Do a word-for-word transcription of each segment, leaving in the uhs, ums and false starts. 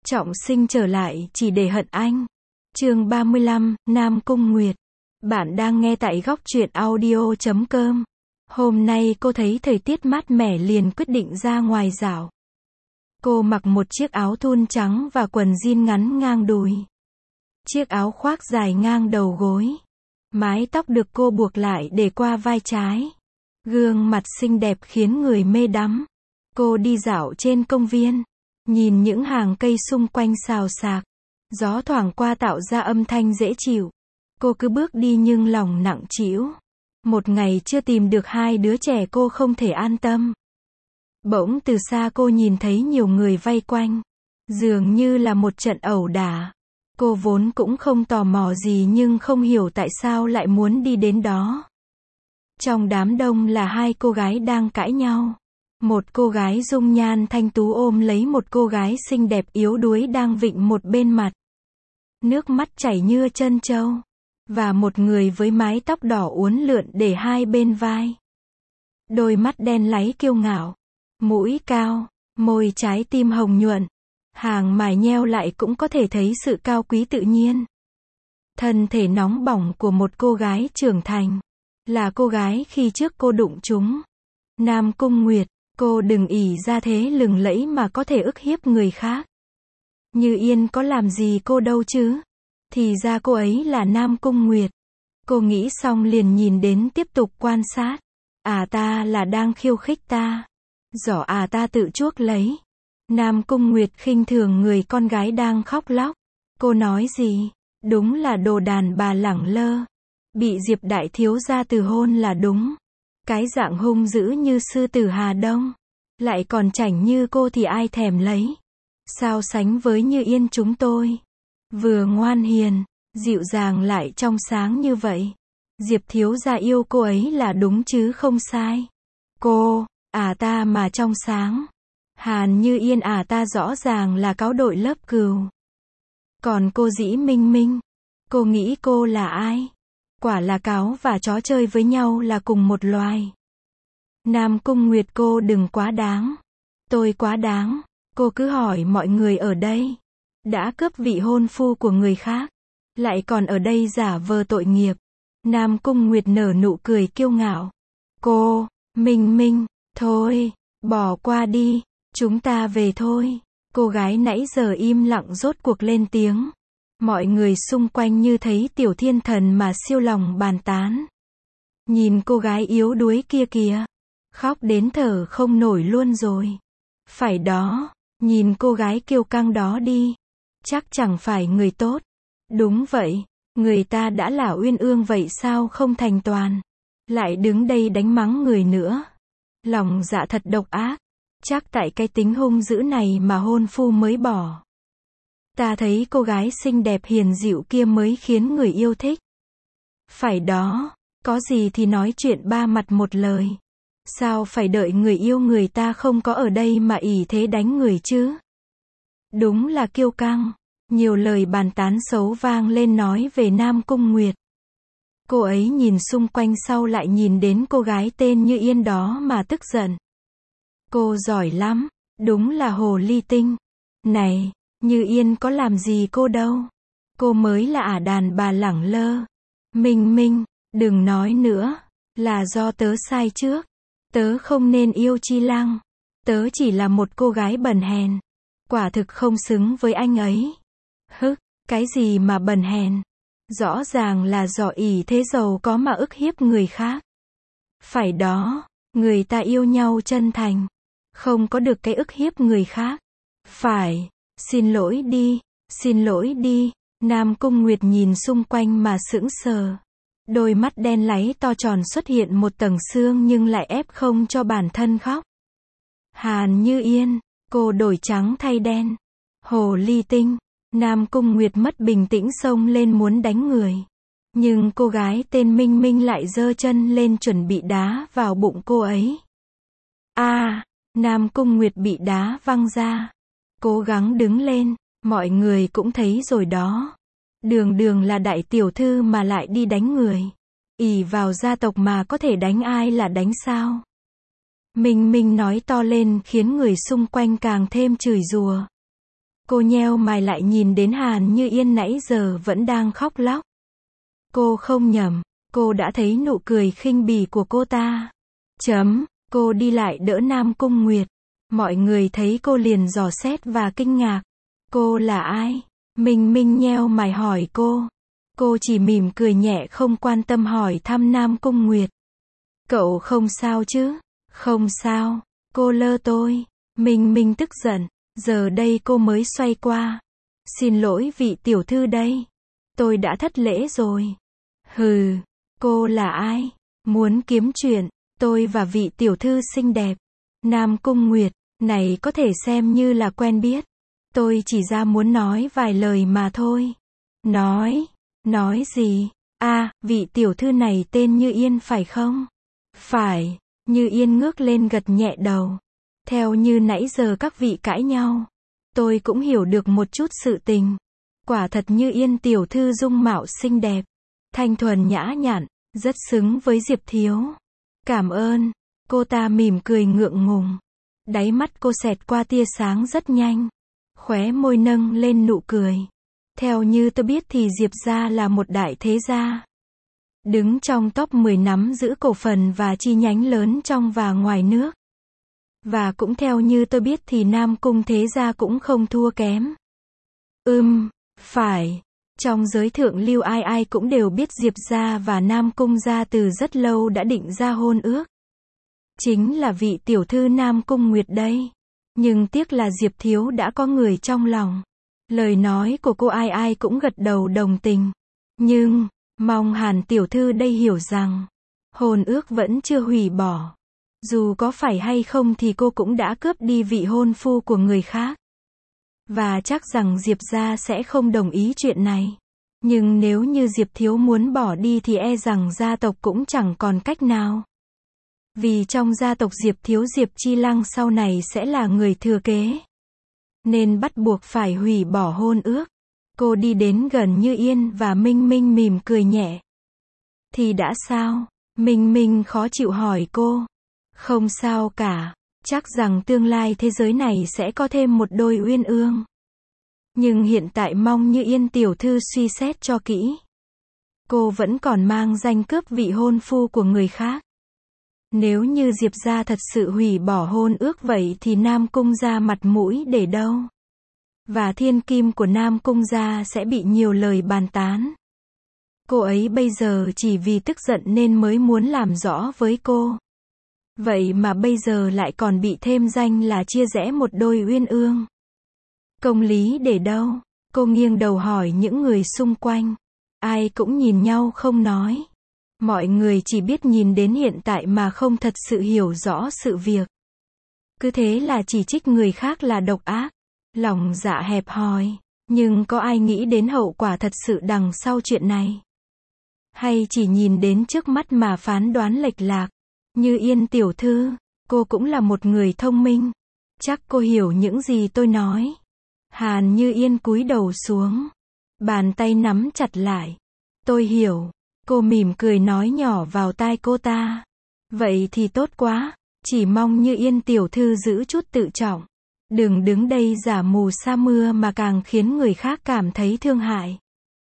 Trọng Sinh trở lại chỉ để hận anh. Chương ba mươi lăm, Nam Cung Nguyệt. Bạn đang nghe tại góc truyện audio chấm com. Hôm nay cô thấy thời tiết mát mẻ liền quyết định ra ngoài dạo. Cô mặc một chiếc áo thun trắng và quần jean ngắn ngang đùi. Chiếc áo khoác dài ngang đầu gối. Mái tóc được cô buộc lại để qua vai trái. Gương mặt xinh đẹp khiến người mê đắm. Cô đi dạo trên công viên. Nhìn những hàng cây xung quanh xào xạc. Gió thoảng qua tạo ra âm thanh dễ chịu. Cô cứ bước đi nhưng lòng nặng trĩu. Một ngày chưa tìm được hai đứa trẻ cô không thể an tâm. Bỗng từ xa cô nhìn thấy nhiều người vây quanh. Dường như là một trận ẩu đả. Cô vốn cũng không tò mò gì nhưng không hiểu tại sao lại muốn đi đến đó. Trong đám đông là hai cô gái đang cãi nhau. Một cô gái dung nhan thanh tú ôm lấy một cô gái xinh đẹp yếu đuối đang vịn một bên mặt. Nước mắt chảy như trân châu. Và một người với mái tóc đỏ uốn lượn để hai bên vai. Đôi mắt đen láy kiêu ngạo. Mũi cao, môi trái tim hồng nhuận. Hàng mày nheo lại cũng có thể thấy sự cao quý tự nhiên. Thân thể nóng bỏng của một cô gái trưởng thành. Là cô gái khi trước cô đụng chúng. Nam Cung Nguyệt, cô đừng ỷ ra thế lừng lẫy mà có thể ức hiếp người khác. Như Yên có làm gì cô đâu chứ. Thì ra cô ấy là Nam Cung Nguyệt. Cô nghĩ xong liền nhìn đến tiếp tục quan sát. À ta là đang khiêu khích ta. Giỏ à ta tự chuốc lấy. Nam Cung Nguyệt khinh thường người con gái đang khóc lóc. Cô nói gì? Đúng là đồ đàn bà lẳng lơ. Bị Diệp đại thiếu gia từ hôn là đúng. Cái dạng hung dữ như sư tử Hà Đông. Lại còn chảnh như cô thì ai thèm lấy. Sao sánh với Như Yên chúng tôi. Vừa ngoan hiền, dịu dàng lại trong sáng như vậy. Diệp thiếu gia yêu cô ấy là đúng chứ không sai. Cô, à ta mà trong sáng. Hàn Như Yên à ta rõ ràng là cáo đội lớp cừu. Còn cô Dĩ Minh Minh, cô nghĩ cô là ai? Quả là cáo và chó chơi với nhau là cùng một loài. Nam Cung Nguyệt cô đừng quá đáng. Tôi quá đáng. Cô cứ hỏi mọi người ở đây. Đã cướp vị hôn phu của người khác. Lại còn ở đây giả vờ tội nghiệp. Nam Cung Nguyệt nở nụ cười kiêu ngạo. Cô, Minh Minh, thôi, bỏ qua đi. Chúng ta về thôi. Cô gái nãy giờ im lặng rốt cuộc lên tiếng. Mọi người xung quanh như thấy tiểu thiên thần mà siêu lòng bàn tán. Nhìn cô gái yếu đuối kia kìa. Khóc đến thở không nổi luôn rồi. Phải đó, nhìn cô gái kiêu căng đó đi. Chắc chẳng phải người tốt. Đúng vậy, người ta đã là uyên ương vậy sao không thành toàn. Lại đứng đây đánh mắng người nữa. Lòng dạ thật độc ác. Chắc tại cái tính hung dữ này mà hôn phu mới bỏ. Ta thấy cô gái xinh đẹp hiền dịu kia mới khiến người yêu thích. Phải đó, có gì thì nói chuyện ba mặt một lời. Sao phải đợi người yêu người ta không có ở đây mà ỷ thế đánh người chứ? Đúng là kiêu căng. Nhiều lời bàn tán xấu vang lên nói về Nam Cung Nguyệt. Cô ấy nhìn xung quanh sau lại nhìn đến cô gái tên Như Yên đó mà tức giận. Cô giỏi lắm, đúng là hồ ly tinh. Này, Như Yên có làm gì cô đâu. Cô mới là ả đàn bà lẳng lơ. Minh Minh, đừng nói nữa. Là do tớ sai trước. Tớ không nên yêu Chi Lăng. Tớ chỉ là một cô gái bần hèn. Quả thực không xứng với anh ấy. Hức, cái gì mà bần hèn. Rõ ràng là do ỷ thế giàu có mà ức hiếp người khác. Phải đó, người ta yêu nhau chân thành. Không có được cái ức hiếp người khác. Phải, xin lỗi đi, xin lỗi đi. Nam Cung Nguyệt nhìn xung quanh mà sững sờ. Đôi mắt đen láy to tròn xuất hiện một tầng xương nhưng lại ép không cho bản thân khóc. Hàn Như Yên, cô đổi trắng thay đen. Hồ ly tinh. Nam Cung Nguyệt mất bình tĩnh xông lên muốn đánh người. Nhưng cô gái tên Minh Minh lại giơ chân lên chuẩn bị đá vào bụng cô ấy. A, à, Nam Cung Nguyệt bị đá văng ra. Cố gắng đứng lên, mọi người cũng thấy rồi đó. Đường đường là đại tiểu thư mà lại đi đánh người. Ỷ vào gia tộc mà có thể đánh ai là đánh sao. Minh Minh nói to lên khiến người xung quanh càng thêm chửi rủa. Cô nheo mày lại nhìn đến Hàn Như Yên nãy giờ vẫn đang khóc lóc. Cô không nhầm, cô đã thấy nụ cười khinh bỉ của cô ta. Chấm, cô đi lại đỡ Nam Cung Nguyệt. Mọi người thấy cô liền dò xét và kinh ngạc. Cô là ai? Minh Minh nheo mày hỏi cô. Cô chỉ mỉm cười nhẹ không quan tâm hỏi thăm Nam Cung Nguyệt. Cậu không sao chứ? Không sao. Cô lơ tôi. Minh Minh tức giận. Giờ đây cô mới xoay qua. Xin lỗi vị tiểu thư đây. Tôi đã thất lễ rồi. Hừ. Cô là ai? Muốn kiếm chuyện. Tôi và vị tiểu thư xinh đẹp. Nam Cung Nguyệt. Này có thể xem như là quen biết. Tôi chỉ ra muốn nói vài lời mà thôi. Nói. Nói gì? À, vị tiểu thư này tên Như Yên phải không? Phải. Như Yên ngước lên gật nhẹ đầu. Theo như nãy giờ các vị cãi nhau, tôi cũng hiểu được một chút sự tình. Quả thật Như Yên tiểu thư dung mạo xinh đẹp, thanh thuần nhã nhặn, rất xứng với Diệp Thiếu. Cảm ơn. Cô ta mỉm cười ngượng ngùng. Đáy mắt cô xẹt qua tia sáng rất nhanh. Khóe môi nâng lên nụ cười. Theo như tôi biết thì Diệp gia là một đại thế gia. Đứng trong top mười nắm giữ cổ phần và chi nhánh lớn trong và ngoài nước. Và cũng theo như tôi biết thì Nam Cung thế gia cũng không thua kém. Ừm, phải. Trong giới thượng lưu ai ai cũng đều biết Diệp gia và Nam Cung gia từ rất lâu đã định ra hôn ước. Chính là vị tiểu thư Nam Cung Nguyệt đây. Nhưng tiếc là Diệp Thiếu đã có người trong lòng. Lời nói của cô ai ai cũng gật đầu đồng tình. Nhưng, mong Hàn tiểu thư đây hiểu rằng, hôn ước vẫn chưa hủy bỏ. Dù có phải hay không thì cô cũng đã cướp đi vị hôn phu của người khác. Và chắc rằng Diệp gia sẽ không đồng ý chuyện này. Nhưng nếu như Diệp Thiếu muốn bỏ đi thì e rằng gia tộc cũng chẳng còn cách nào. Vì trong gia tộc Diệp Thiếu Diệp Chi Lăng sau này sẽ là người thừa kế. Nên bắt buộc phải hủy bỏ hôn ước. Cô đi đến gần Như Yên và Minh Minh mỉm cười nhẹ. Thì đã sao? Minh Minh khó chịu hỏi cô. Không sao cả. Chắc rằng tương lai thế giới này sẽ có thêm một đôi uyên ương. Nhưng hiện tại mong Như Yên tiểu thư suy xét cho kỹ. Cô vẫn còn mang danh cướp vị hôn phu của người khác. Nếu như Diệp gia thật sự hủy bỏ hôn ước vậy thì Nam Cung gia mặt mũi để đâu? Và thiên kim của Nam Cung gia sẽ bị nhiều lời bàn tán. Cô ấy bây giờ chỉ vì tức giận nên mới muốn làm rõ với cô. Vậy mà bây giờ lại còn bị thêm danh là chia rẽ một đôi uyên ương. Công lý để đâu? Cô nghiêng đầu hỏi những người xung quanh. Ai cũng nhìn nhau không nói. Mọi người chỉ biết nhìn đến hiện tại mà không thật sự hiểu rõ sự việc. Cứ thế là chỉ trích người khác là độc ác, lòng dạ hẹp hòi. Nhưng có ai nghĩ đến hậu quả thật sự đằng sau chuyện này? Hay chỉ nhìn đến trước mắt mà phán đoán lệch lạc? Như Yên tiểu thư, cô cũng là một người thông minh. Chắc cô hiểu những gì tôi nói. Hàn Như Yên cúi đầu xuống. Bàn tay nắm chặt lại. Tôi hiểu. Cô mỉm cười nói nhỏ vào tai cô ta. Vậy thì tốt quá. Chỉ mong Như Yên tiểu thư giữ chút tự trọng. Đừng đứng đây giả mù sa mưa mà càng khiến người khác cảm thấy thương hại.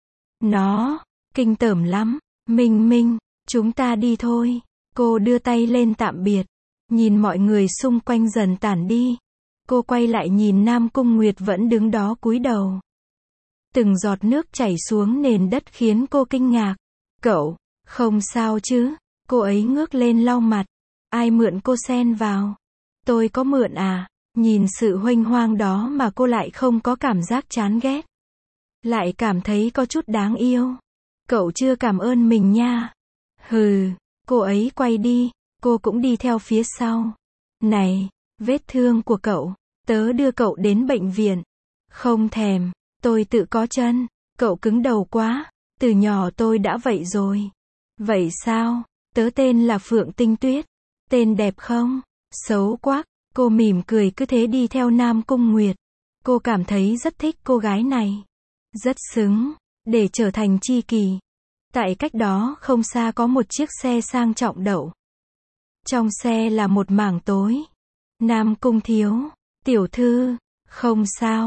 Nó, kinh tởm lắm. Minh Minh, chúng ta đi thôi. Cô đưa tay lên tạm biệt. Nhìn mọi người xung quanh dần tản đi. Cô quay lại nhìn Nam Cung Nguyệt vẫn đứng đó cúi đầu. Từng giọt nước chảy xuống nền đất khiến cô kinh ngạc. Cậu, không sao chứ? Cô ấy ngước lên lau mặt. Ai mượn cô xen vào? Tôi có mượn à? Nhìn sự huênh hoang đó mà cô lại không có cảm giác chán ghét. Lại cảm thấy có chút đáng yêu. Cậu chưa cảm ơn mình nha. Hừ, cô ấy quay đi. Cô cũng đi theo phía sau. Này, vết thương của cậu, tớ đưa cậu đến bệnh viện. Không thèm, tôi tự có chân. Cậu cứng đầu quá. Từ nhỏ tôi đã vậy rồi. Vậy sao? Tớ tên là Phượng Tinh Tuyết. Tên đẹp không? Xấu quá. Cô mỉm cười cứ thế đi theo Nam Cung Nguyệt. Cô cảm thấy rất thích cô gái này. Rất xứng để trở thành tri kỷ. Tại cách đó không xa có một chiếc xe sang trọng đậu. Trong xe là một mảng tối. Nam Cung thiếu. Tiểu thư, không sao.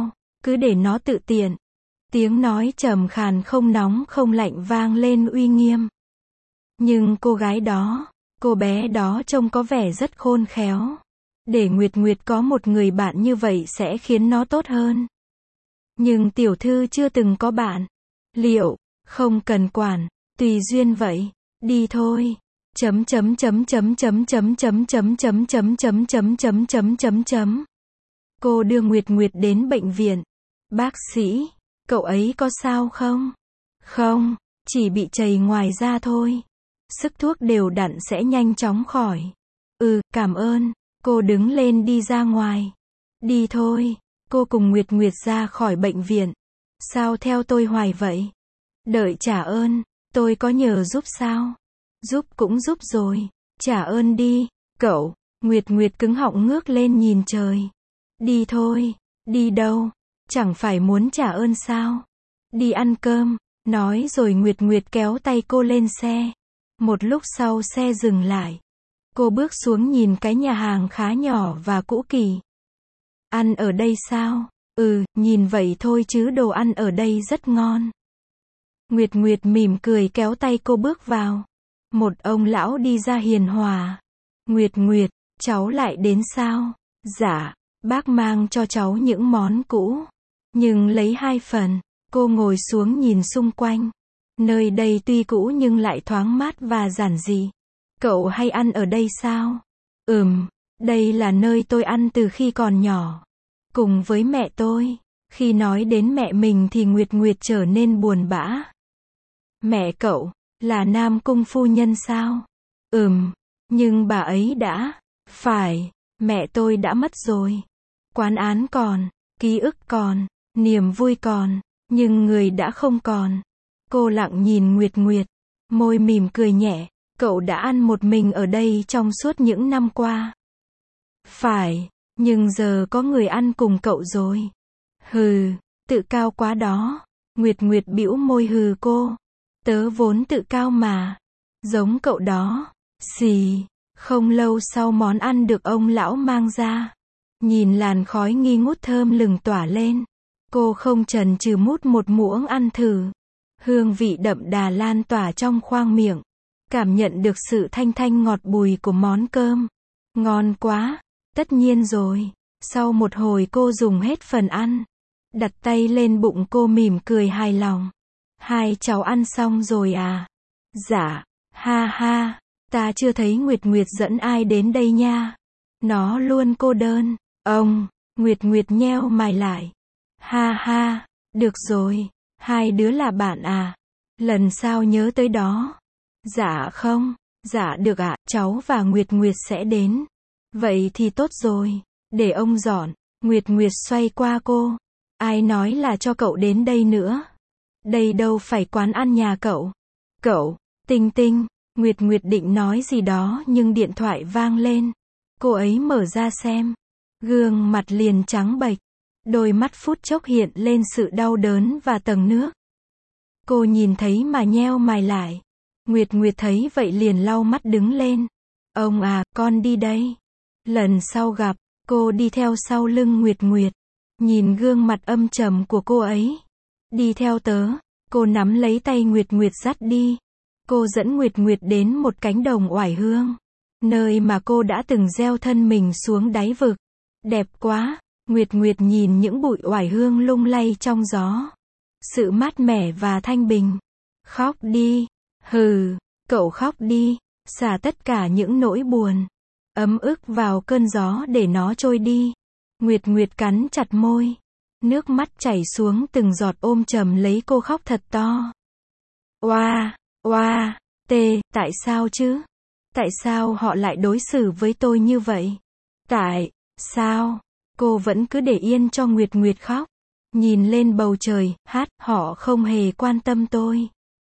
cứ để nó tự tiện. Tiếng nói trầm khàn không nóng không lạnh vang lên uy nghiêm. Nhưng cô gái đó, cô bé đó trông có vẻ rất khôn khéo. Để Nguyệt Nguyệt có một người bạn như vậy sẽ khiến nó tốt hơn. Nhưng tiểu thư chưa từng có bạn. Liệu, không cần quản, tùy duyên vậy, đi thôi. Chấm chấm chấm chấm chấm chấm chấm chấm chấm chấm chấm chấm chấm chấm chấm chấm. Cô đưa Nguyệt Nguyệt đến bệnh viện. Bác sĩ, cậu ấy có sao không? Không, chỉ bị trầy ngoài da thôi. Sức thuốc đều đặn sẽ nhanh chóng khỏi. Ừ, cảm ơn. Cô đứng lên đi ra ngoài. Đi thôi. Cô cùng Nguyệt Nguyệt ra khỏi bệnh viện. Sao theo tôi hoài vậy? Đợi trả ơn. Tôi có nhờ giúp sao? Giúp cũng giúp rồi. Trả ơn đi. Cậu. Nguyệt Nguyệt cứng họng ngước lên nhìn trời. Đi thôi. Đi đâu? Chẳng phải muốn trả ơn sao? Đi ăn cơm. Nói rồi Nguyệt Nguyệt kéo tay cô lên xe. Một lúc sau xe dừng lại. Cô bước xuống nhìn cái nhà hàng khá nhỏ và cũ kỹ. Ăn ở đây sao? Ừ, nhìn vậy thôi chứ đồ ăn ở đây rất ngon. Nguyệt Nguyệt mỉm cười kéo tay cô bước vào. Một ông lão đi ra hiền hòa. Nguyệt Nguyệt, cháu lại đến sao? Dạ, bác mang cho cháu những món cũ. Nhưng lấy hai phần. Cô ngồi xuống nhìn xung quanh. Nơi đây tuy cũ nhưng lại thoáng mát và giản dị. Cậu hay ăn ở đây sao? Ừm, đây là nơi tôi ăn từ khi còn nhỏ. Cùng với mẹ tôi. Khi nói đến mẹ mình thì Nguyệt Nguyệt trở nên buồn bã. Mẹ cậu, là Nam Cung phu nhân sao? Ừm, nhưng bà ấy đã... Phải, mẹ tôi đã mất rồi. Quán án còn, ký ức còn, niềm vui còn, nhưng người đã không còn. Cô lặng nhìn Nguyệt Nguyệt, môi mỉm cười nhẹ. Cậu đã ăn một mình ở đây trong suốt những năm qua. Phải, nhưng giờ có người ăn cùng cậu rồi. Hừ, tự cao quá đó. Nguyệt Nguyệt bĩu môi hừ cô. Tớ vốn tự cao mà. Giống cậu đó. Xì. Không lâu sau món ăn được ông lão mang ra. Nhìn làn khói nghi ngút thơm lừng tỏa lên. Cô không chần chừ mút một muỗng ăn thử. Hương vị đậm đà lan tỏa trong khoang miệng. Cảm nhận được sự thanh thanh ngọt bùi của món cơm. Ngon quá. Tất nhiên rồi. Sau một hồi cô dùng hết phần ăn. Đặt tay lên bụng cô mỉm cười hài lòng. Hai cháu ăn xong rồi à? Dạ. Ha ha. Ta chưa thấy Nguyệt Nguyệt dẫn ai đến đây nha. Nó luôn cô đơn. Ông. Nguyệt Nguyệt nheo mày lại. Ha ha. Được rồi. Hai đứa là bạn à? Lần sau nhớ tới đó. Dạ không. Dạ được ạ, cháu và Nguyệt Nguyệt sẽ đến. Vậy thì tốt rồi. Để ông dọn. Nguyệt Nguyệt xoay qua cô. Ai nói là cho cậu đến đây nữa? Đây đâu phải quán ăn nhà cậu. Cậu, Tinh Tinh. Nguyệt Nguyệt định nói gì đó nhưng điện thoại vang lên. Cô ấy mở ra xem. Gương mặt liền trắng bệch. Đôi mắt phút chốc hiện lên sự đau đớn và tầng nước. Cô nhìn thấy mà nheo mày lại. Nguyệt Nguyệt thấy vậy liền lau mắt đứng lên. Ông à, con đi đây. Lần sau gặp, cô đi theo sau lưng Nguyệt Nguyệt. Nhìn gương mặt âm trầm của cô ấy. Đi theo tớ. Cô nắm lấy tay Nguyệt Nguyệt dắt đi. Cô dẫn Nguyệt Nguyệt đến một cánh đồng oải hương. Nơi mà cô đã từng gieo thân mình xuống đáy vực. Đẹp quá. Nguyệt Nguyệt nhìn những bụi oải hương lung lay trong gió. Sự mát mẻ và thanh bình. Khóc đi. Hừ, cậu khóc đi. Xả tất cả những nỗi buồn, ấm ức vào cơn gió để nó trôi đi. Nguyệt Nguyệt cắn chặt môi. Nước mắt chảy xuống từng giọt ôm chầm lấy cô khóc thật to. Oa, oa, tê, tại sao chứ? Tại sao họ lại đối xử với tôi như vậy? Tại sao? Cô vẫn cứ để yên cho Nguyệt Nguyệt khóc. Nhìn lên bầu trời, hát, họ không hề quan tâm tôi.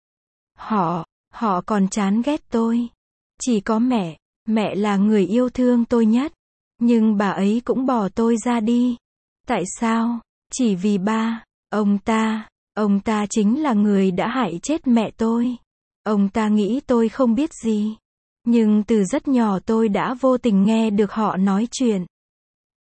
Họ, họ còn chán ghét tôi. Chỉ có mẹ, mẹ là người yêu thương tôi nhất. Nhưng bà ấy cũng bỏ tôi ra đi. Tại sao? Chỉ vì ba, ông ta, ông ta chính là người đã hại chết mẹ tôi. Ông ta nghĩ tôi không biết gì. Nhưng từ rất nhỏ tôi đã vô tình nghe được họ nói chuyện.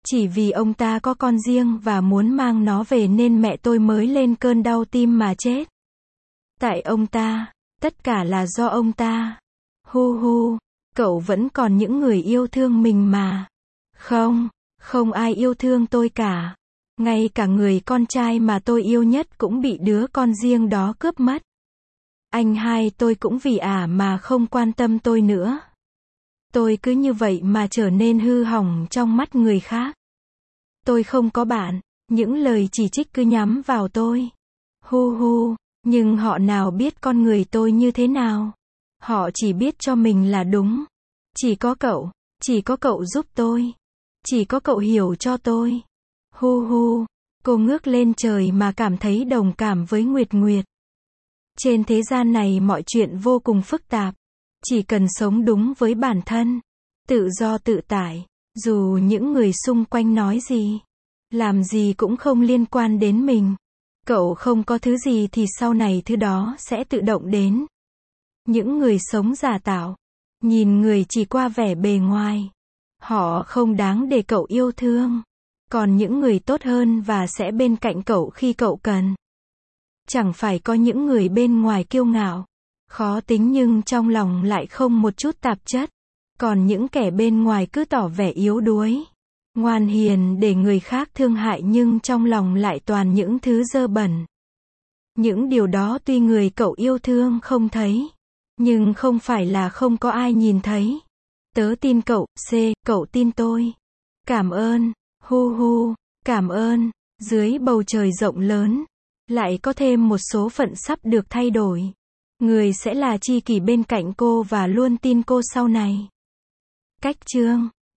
Chỉ vì ông ta có con riêng và muốn mang nó về nên mẹ tôi mới lên cơn đau tim mà chết. Tại ông ta, tất cả là do ông ta. Hu hu, cậu vẫn còn những người yêu thương mình mà. Không, không ai yêu thương tôi cả. Ngay cả người con trai mà tôi yêu nhất cũng bị đứa con riêng đó cướp mất. Anh hai tôi cũng vì ả mà không quan tâm tôi nữa. Tôi cứ như vậy mà trở nên hư hỏng trong mắt người khác. Tôi không có bạn, những lời chỉ trích cứ nhắm vào tôi. Hu hu, nhưng họ nào biết con người tôi như thế nào. Họ chỉ biết cho mình là đúng. Chỉ có cậu, chỉ có cậu giúp tôi. Chỉ có cậu hiểu cho tôi. Hu hu, cô ngước lên trời mà cảm thấy đồng cảm với Nguyệt Nguyệt. Trên thế gian này mọi chuyện vô cùng phức tạp. Chỉ cần sống đúng với bản thân, tự do tự tại, dù những người xung quanh nói gì, làm gì cũng không liên quan đến mình. Cậu không có thứ gì thì sau này thứ đó sẽ tự động đến. Những người sống giả tạo, nhìn người chỉ qua vẻ bề ngoài, họ không đáng để cậu yêu thương. Còn những người tốt hơn và sẽ bên cạnh cậu khi cậu cần. Chẳng phải có những người bên ngoài kiêu ngạo, khó tính nhưng trong lòng lại không một chút tạp chất. Còn những kẻ bên ngoài cứ tỏ vẻ yếu đuối, ngoan hiền để người khác thương hại nhưng trong lòng lại toàn những thứ dơ bẩn. Những điều đó tuy người cậu yêu thương không thấy, nhưng không phải là không có ai nhìn thấy. Tớ tin cậu, C, cậu tin tôi. Cảm ơn, hu hu, cảm ơn. Dưới bầu trời rộng lớn, lại có thêm một số phận sắp được thay đổi. Người sẽ là tri kỷ bên cạnh cô và luôn tin cô sau này. Cách chương